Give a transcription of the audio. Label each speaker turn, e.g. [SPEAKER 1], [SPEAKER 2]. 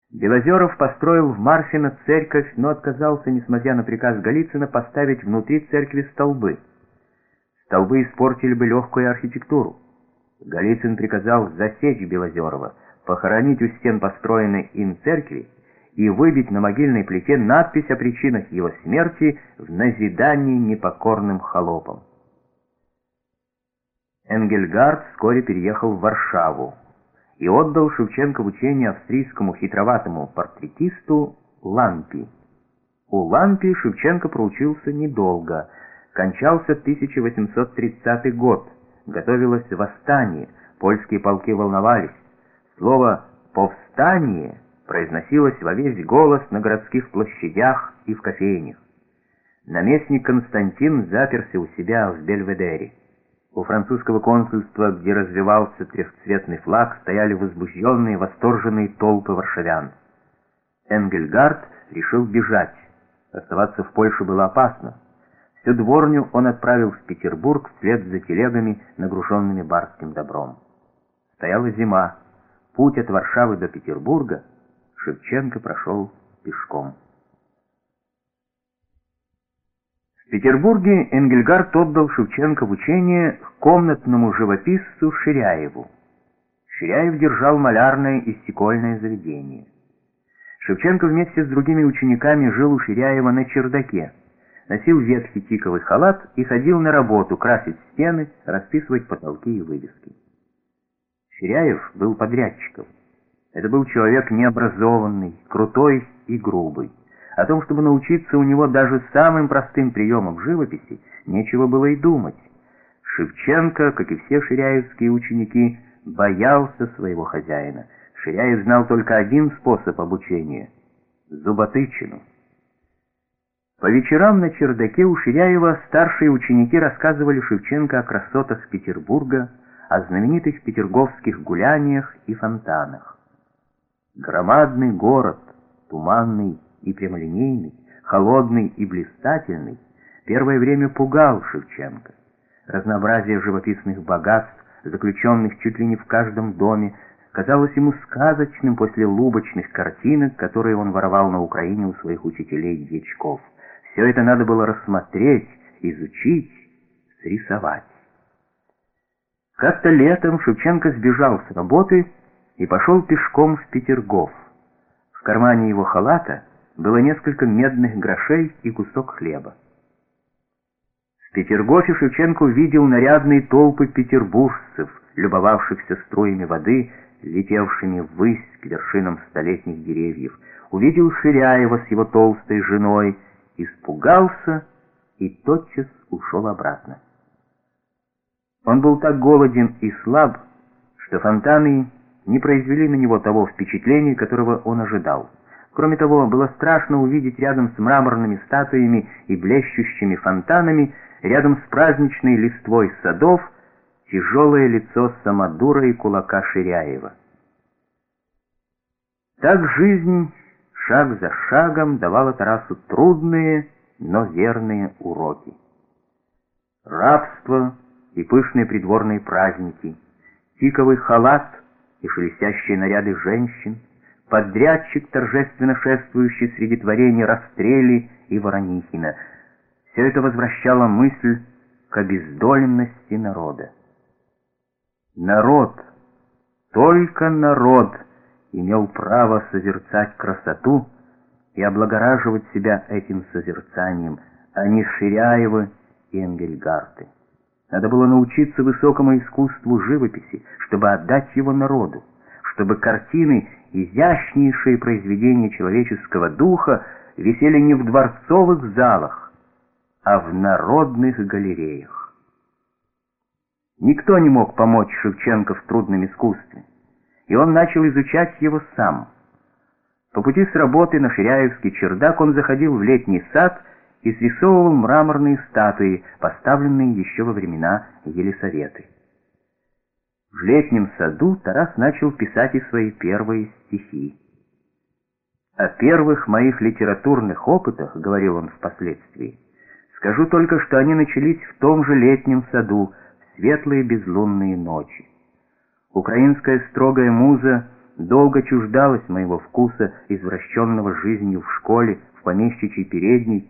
[SPEAKER 1] Белозеров построил в Марфино церковь, но отказался, несмотря на приказ Голицына, поставить внутри церкви столбы. Столбы испортили бы легкую архитектуру. Голицын приказал засечь Белозерова, похоронить у стен построенной им церкви и выбить на могильной плите надпись о причинах его смерти в назидании непокорным холопам. Энгельгард вскоре переехал в Варшаву и отдал Шевченко в учение австрийскому хитроватому портретисту Лампи. У Лампи Шевченко проучился недолго. Кончался 1830 год. Готовилось восстание, польские полки волновались. Слово «повстание» произносилось во весь голос на городских площадях и в кофейнях. Наместник Константин заперся у себя в Бельведере. У французского консульства, где развивался трехцветный флаг, стояли возбужденные, восторженные толпы варшавян. Энгельгард решил бежать. Оставаться в Польше было опасно. Всю дворню он отправил в Петербург вслед за телегами, нагруженными барским добром. Стояла зима. Путь от Варшавы до Петербурга Шевченко прошел пешком. В Петербурге Энгельгард отдал Шевченко в учение комнатному живописцу Ширяеву. Ширяев держал малярное и стекольное заведение. Шевченко вместе с другими учениками жил у Ширяева на чердаке, носил ветхий тиковый халат и ходил на работу красить стены, расписывать потолки и вывески. Ширяев был подрядчиком. Это был человек необразованный, крутой и грубый. О том, чтобы научиться у него даже самым простым приемам живописи, нечего было и думать. Шевченко, как и все ширяевские ученики, боялся своего хозяина. Ширяев знал только один способ обучения — зуботычину. По вечерам на чердаке у Ширяева старшие ученики рассказывали Шевченко о красотах Петербурга, о знаменитых петерговских гуляниях и фонтанах. Громадный город, туманный и прямолинейный, холодный и блистательный, первое время пугал Шевченко. Разнообразие живописных богатств, заключенных чуть ли не в каждом доме, казалось ему сказочным после лубочных картинок, которые он воровал на Украине у своих учителей-дьячков. Все это надо было рассмотреть, изучить, срисовать. Как-то летом Шевченко сбежал с работы и пошел пешком в Петергоф. В кармане его халата было несколько медных грошей и кусок хлеба. В Петергофе Шевченко увидел нарядные толпы петербуржцев, любовавшихся струями воды, летевшими ввысь к вершинам столетних деревьев. Увидел Ширяева с его толстой женой, испугался и тотчас ушел обратно. Он был так голоден и слаб, что фонтаны не произвели на него того впечатления, которого он ожидал. Кроме того, было страшно увидеть рядом с мраморными статуями и блещущими фонтанами, рядом с праздничной листвой садов, тяжелое лицо самодура и кулака Ширяева. Так жизнь шаг за шагом давала Тарасу трудные, но верные уроки. Рабство и пышные придворные праздники, тиковый халат и шелестящие наряды женщин, подрядчик, торжественно шествующий среди творений Растрелли и Воронихина — все это возвращало мысль к обездоленности народа. Народ, только народ имел право созерцать красоту и облагораживать себя этим созерцанием, а не Ширяевы и Энгельгарты. Надо было научиться высокому искусству живописи, чтобы отдать его народу, чтобы картины, изящнейшие произведения человеческого духа, висели не в дворцовых залах, а в народных галереях. Никто не мог помочь Шевченко в трудном искусстве, и он начал изучать его сам. По пути с работы на Ширяевский чердак он заходил в летний сад и срисовывал мраморные статуи, поставленные еще во времена Елисаветы. В летнем саду Тарас начал писать и свои первые стихи. «О первых моих литературных опытах, — говорил он впоследствии, — скажу только, что они начались в том же летнем саду, в светлые безлунные ночи. Украинская строгая муза долго чуждалась моего вкуса, извращенного жизнью в школе, в помещичьей передней,